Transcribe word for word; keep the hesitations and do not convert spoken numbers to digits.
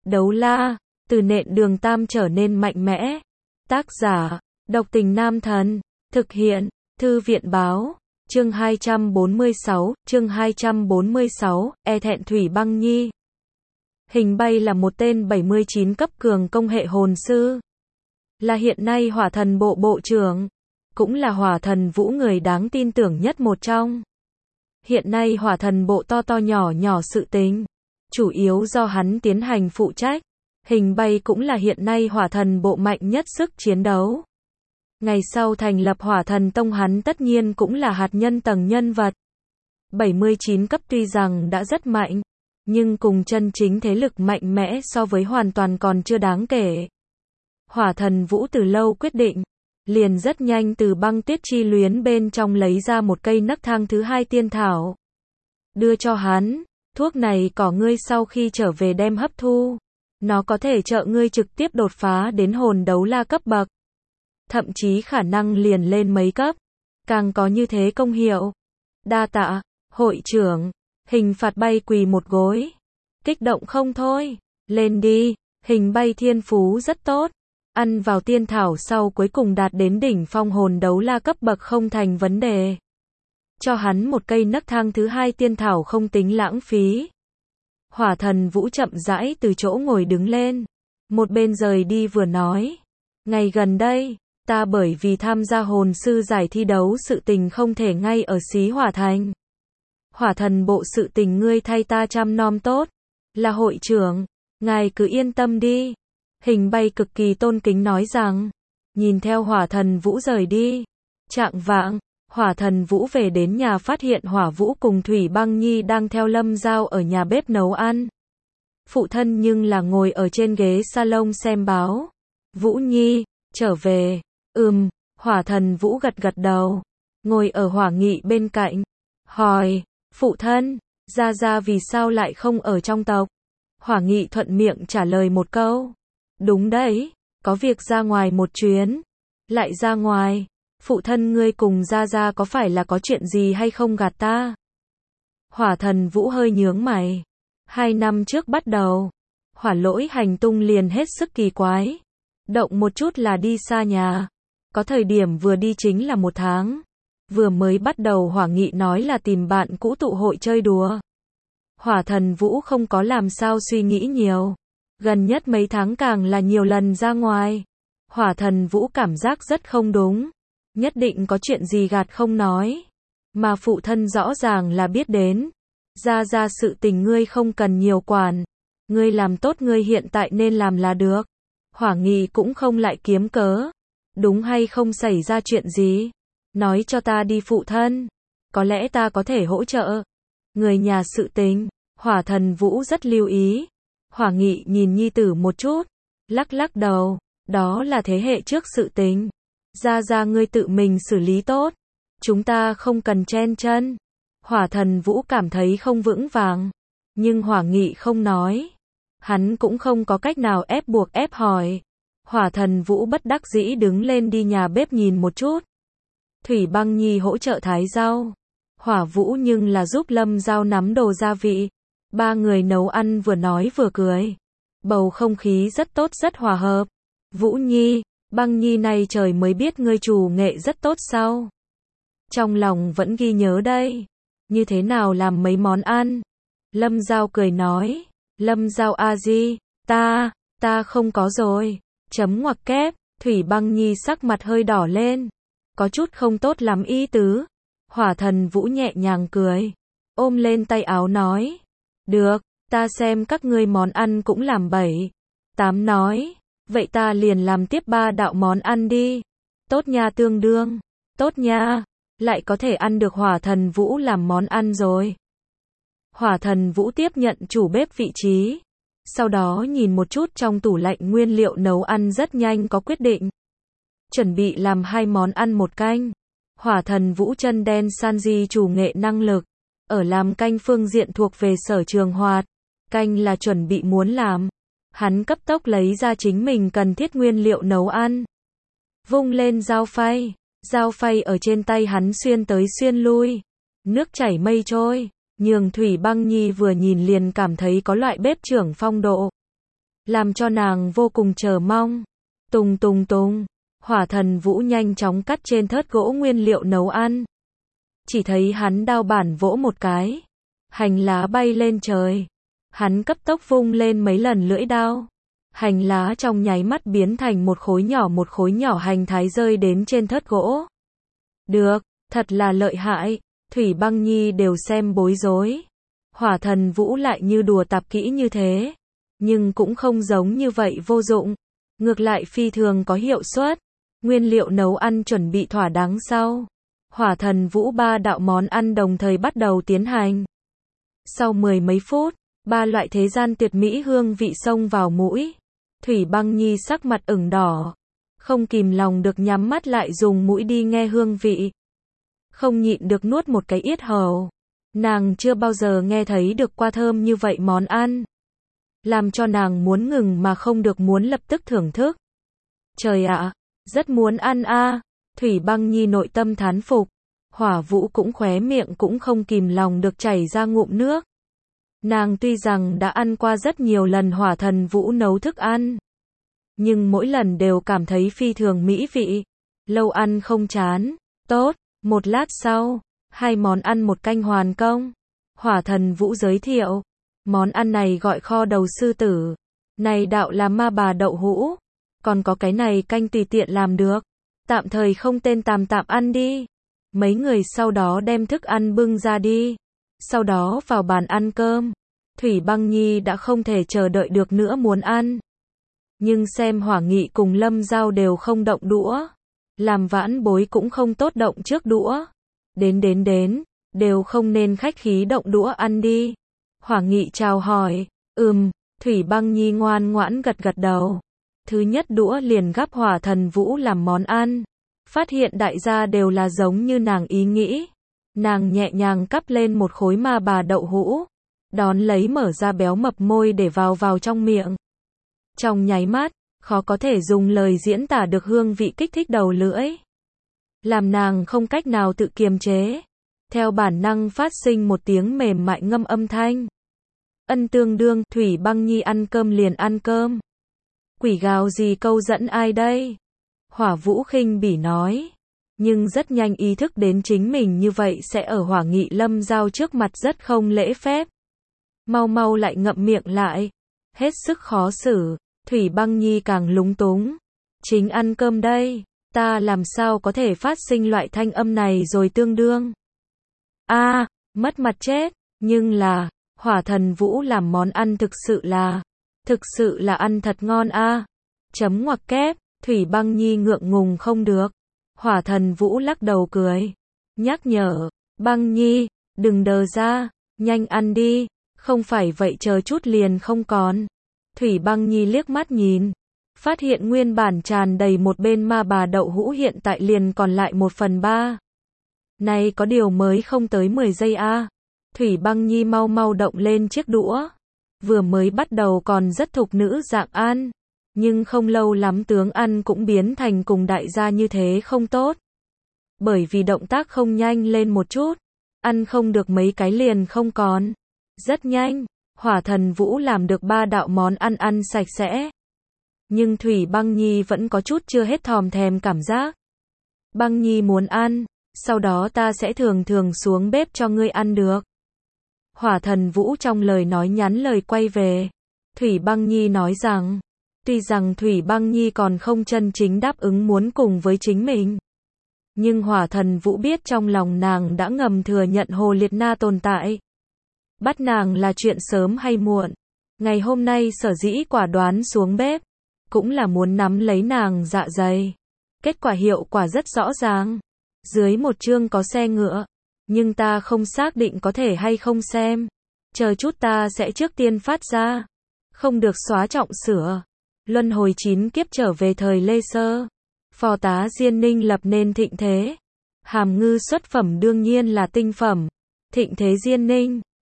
Đấu la, từ nện đường tam trở nên mạnh mẽ. Tác giả, độc tình nam thần. Thực hiện, thư viện báo. Chương hai trăm bốn mươi sáu, chương hai trăm bốn mươi sáu, e thẹn Thủy Băng Nhi. Hình bay là một tên bảy mươi chín cấp cường công hệ hồn sư. Là hiện nay hỏa thần bộ bộ trưởng. Cũng là hỏa thần vũ người đáng tin tưởng nhất một trong. Hiện nay hỏa thần bộ to to nhỏ nhỏ sự tình. Chủ yếu do hắn tiến hành phụ trách. Hình bay cũng là hiện nay hỏa thần bộ mạnh nhất sức chiến đấu. Ngày sau thành lập hỏa thần tông hắn tất nhiên cũng là hạt nhân tầng nhân vật. bảy mươi chín cấp tuy rằng đã rất mạnh, nhưng cùng chân chính thế lực mạnh mẽ so với hoàn toàn còn chưa đáng kể. Hỏa thần vũ từ lâu quyết định, liền rất nhanh từ băng tuyết chi luyến bên trong lấy ra một cây nấc thang thứ hai tiên thảo. Đưa cho hắn, thuốc này cỏ ngươi sau khi trở về đem hấp thu. Nó có thể trợ ngươi trực tiếp đột phá đến hồn đấu la cấp bậc. Thậm chí khả năng liền lên mấy cấp. Càng có như thế công hiệu. Đa tạ, hội trưởng. Hình phạt bay quỳ một gối. Kích động không thôi. Lên đi. Hình bay thiên phú rất tốt. Ăn vào tiên thảo sau cuối cùng đạt đến đỉnh phong hồn đấu la cấp bậc không thành vấn đề. Cho hắn một cây nấc thang thứ hai tiên thảo không tính lãng phí. Hỏa thần vũ chậm rãi từ chỗ ngồi đứng lên. Một bên rời đi vừa nói. Ngày gần đây, ta bởi vì tham gia hồn sư giải thi đấu sự tình không thể ngay ở xí hỏa thành. Hỏa thần bộ sự tình ngươi thay ta chăm nom tốt. Là hội trưởng, ngài cứ yên tâm đi. Hình bay cực kỳ tôn kính nói rằng. Nhìn theo hỏa thần vũ rời đi. Trạng vạng. Hỏa thần vũ về đến nhà phát hiện hỏa vũ cùng Thủy Băng Nhi đang theo Lâm Giao ở nhà bếp nấu ăn. Phụ thân nhưng là ngồi ở trên ghế salon xem báo. Vũ Nhi, trở về. Ừm, hỏa thần vũ gật gật đầu. Ngồi ở hỏa nghị bên cạnh. Hỏi, phụ thân, Gia Gia vì sao lại không ở trong tộc? Hỏa nghị thuận miệng trả lời một câu. Đúng đấy, có việc ra ngoài một chuyến. Lại ra ngoài. Phụ thân ngươi cùng Gia Gia có phải là có chuyện gì hay không gạt ta? Hỏa thần vũ hơi nhướng mày. Hai năm trước bắt đầu, hỏa lỗi hành tung liền hết sức kỳ quái. Động một chút là đi xa nhà. Có thời điểm vừa đi chính là một tháng. Vừa mới bắt đầu hỏa nghị nói là tìm bạn cũ tụ hội chơi đùa. Hỏa thần vũ không có làm sao suy nghĩ nhiều. Gần nhất mấy tháng càng là nhiều lần ra ngoài. Hỏa thần vũ cảm giác rất không đúng. Nhất định có chuyện gì gạt không nói. Mà phụ thân rõ ràng là biết đến. Ra ra sự tình ngươi không cần nhiều quản. Ngươi làm tốt ngươi hiện tại nên làm là được. Hỏa nghị cũng không lại kiếm cớ. Đúng hay không xảy ra chuyện gì? Nói cho ta đi phụ thân. Có lẽ ta có thể hỗ trợ. Người nhà sự tình. Hỏa thần vũ rất lưu ý. Hỏa nghị nhìn nhi tử một chút. Lắc lắc đầu. Đó là thế hệ trước sự tình. Ra ra ngươi tự mình xử lý tốt. Chúng ta không cần chen chân. Hỏa thần vũ cảm thấy không vững vàng. Nhưng hỏa nghị không nói. Hắn cũng không có cách nào ép buộc ép hỏi. Hỏa thần vũ bất đắc dĩ đứng lên đi nhà bếp nhìn một chút. Thủy Băng Nhi hỗ trợ thái rau. Hỏa vũ nhưng là giúp Lâm Giao nắm đồ gia vị. Ba người nấu ăn vừa nói vừa cười. Bầu không khí rất tốt rất hòa hợp. Vũ Nhi, Băng Nhi này trời mới biết ngươi chủ nghệ rất tốt sao? Trong lòng vẫn ghi nhớ đây. Như thế nào làm mấy món ăn? Lâm Giao cười nói. Lâm Giao a di, ta, ta không có rồi. Chấm ngoặc kép, Thủy Băng Nhi sắc mặt hơi đỏ lên. Có chút không tốt lắm ý tứ. Hỏa thần vũ nhẹ nhàng cười. Ôm lên tay áo nói. Được, ta xem các ngươi món ăn cũng làm bảy. Tám nói. Vậy ta liền làm tiếp ba đạo món ăn đi. Tốt nha tương đương. Tốt nha. Lại có thể ăn được hỏa thần vũ làm món ăn rồi. Hỏa thần vũ tiếp nhận chủ bếp vị trí. Sau đó nhìn một chút trong tủ lạnh nguyên liệu nấu ăn rất nhanh có quyết định. Chuẩn bị làm hai món ăn một canh. Hỏa thần vũ chân đen Sanji chủ nghệ năng lực. Ở làm canh phương diện thuộc về sở trường hoạt. Canh là chuẩn bị muốn làm. Hắn cấp tốc lấy ra chính mình cần thiết nguyên liệu nấu ăn. Vung lên dao phay. Dao phay ở trên tay hắn xuyên tới xuyên lui. Nước chảy mây trôi. Nhường Thủy Băng Nhi vừa nhìn liền cảm thấy có loại bếp trưởng phong độ. làm cho nàng vô cùng chờ mong. Tùng tùng tùng, Hỏa Thần Vũ nhanh chóng cắt trên thớt gỗ nguyên liệu nấu ăn. Chỉ thấy hắn đao bản vỗ một cái, hành lá bay lên trời. Hắn cấp tốc vung lên mấy lần lưỡi đao. Hành lá trong nháy mắt biến thành một khối nhỏ một khối nhỏ hành thái rơi đến trên thớt gỗ. Được, thật là lợi hại, Thủy Băng Nhi đều xem bối rối. Hỏa Thần Vũ lại như đùa tạp kỹ như thế, nhưng cũng không giống như vậy vô dụng, ngược lại phi thường có hiệu suất. Nguyên liệu nấu ăn chuẩn bị thỏa đáng sau, Hỏa Thần Vũ ba đạo món ăn đồng thời bắt đầu tiến hành. Sau mười mấy phút, ba loại thế gian tuyệt mỹ hương vị xông vào mũi. Thủy Băng Nhi sắc mặt ửng đỏ, không kìm lòng được nhắm mắt lại dùng mũi đi nghe hương vị. Không nhịn được nuốt một cái yết hầu. Nàng chưa bao giờ nghe thấy được qua thơm như vậy món ăn, làm cho nàng muốn ngừng mà không được, muốn lập tức thưởng thức. Trời ạ, rất muốn ăn a. Thủy Băng Nhi nội tâm thán phục. Hỏa Vũ cũng khóe miệng cũng không kìm lòng được chảy ra ngụm nước. Nàng tuy rằng đã ăn qua rất nhiều lần Hỏa Thần Vũ nấu thức ăn, nhưng mỗi lần đều cảm thấy phi thường mỹ vị, lâu ăn không chán. Tốt, một lát sau, hai món ăn một canh hoàn công. Hỏa Thần Vũ giới thiệu, món ăn này gọi kho đầu sư tử, này đạo là ma bà đậu hũ, còn có cái này canh tùy tiện làm được, tạm thời không tên, tạm tạm ăn đi. Mấy người sau đó đem thức ăn bưng ra đi, sau đó vào bàn ăn cơm. Thủy Băng Nhi đã không thể chờ đợi được nữa muốn ăn, nhưng xem Hỏa Nghị cùng Lâm Giao đều không động đũa, làm vãn bối cũng không tốt động trước đũa. Đến đến đến, đều không nên khách khí động đũa ăn đi. Hỏa Nghị chào hỏi, ừm, Thủy Băng Nhi ngoan ngoãn gật gật đầu. Thứ nhất đũa liền gắp Hỏa Thần Vũ làm món ăn, phát hiện đại gia đều là giống như nàng ý nghĩ. Nàng nhẹ nhàng cắp lên một khối ma bà đậu hũ, đón lấy mở ra béo mập môi để vào vào trong miệng. Trong nháy mắt, khó có thể dùng lời diễn tả được hương vị kích thích đầu lưỡi, làm nàng không cách nào tự kiềm chế, theo bản năng phát sinh một tiếng mềm mại ngâm âm thanh. Ân tương đương, Thủy Băng Nhi ăn cơm liền ăn cơm. Quỷ gào gì câu dẫn ai đây? Hỏa Vũ khinh bỉ nói, nhưng rất nhanh ý thức đến chính mình như vậy sẽ ở Hỏa Nghị Lâm Giao trước mặt rất không lễ phép. Mau mau lại ngậm miệng lại, hết sức khó xử. Thủy Băng Nhi càng lúng túng. Chính ăn cơm đây, ta làm sao có thể phát sinh loại thanh âm này rồi tương đương. A, à, mất mặt chết, nhưng là, Hỏa Thần Vũ làm món ăn thực sự là, thực sự là ăn thật ngon a. À. Chấm ngoặc kép, Thủy Băng Nhi ngượng ngùng không được. Hỏa Thần Vũ lắc đầu cười, nhắc nhở, Băng Nhi, đừng đờ ra, nhanh ăn đi, không phải vậy chờ chút liền không còn. Thủy Băng Nhi liếc mắt nhìn, phát hiện nguyên bản tràn đầy một bên ma bà đậu hũ hiện tại liền còn lại một phần ba. Này có điều mới không tới mười giây a. À. Thủy Băng Nhi mau mau động lên chiếc đũa. Vừa mới bắt đầu còn rất thục nữ dạng ăn, nhưng không lâu lắm tướng ăn cũng biến thành cùng đại gia như thế không tốt. Bởi vì động tác không nhanh lên một chút, ăn không được mấy cái liền không còn. Rất nhanh, Hỏa Thần Vũ làm được ba đạo món ăn ăn sạch sẽ. Nhưng Thủy Băng Nhi vẫn có chút chưa hết thòm thèm cảm giác. Băng Nhi muốn ăn, sau đó ta sẽ thường thường xuống bếp cho ngươi ăn được. Hỏa Thần Vũ trong lời nói nhắn lời quay về. Thủy Băng Nhi nói rằng, tuy rằng Thủy Băng Nhi còn không chân chính đáp ứng muốn cùng với chính mình, nhưng Hỏa Thần Vũ biết trong lòng nàng đã ngầm thừa nhận Hồ Liệt Na tồn tại. Bắt nàng là chuyện sớm hay muộn. Ngày hôm nay sở dĩ quả đoán xuống bếp, cũng là muốn nắm lấy nàng dạ dày. Kết quả hiệu quả rất rõ ràng. Dưới một chương có xe ngựa, nhưng ta không xác định có thể hay không xem. Chờ chút ta sẽ trước tiên phát ra. Không được xóa trọng sửa. Luân hồi chín kiếp trở về thời Lê Sơ. Phò tá Diên Ninh lập nên thịnh thế. Hàm ngư xuất phẩm đương nhiên là tinh phẩm. Thịnh thế Diên Ninh.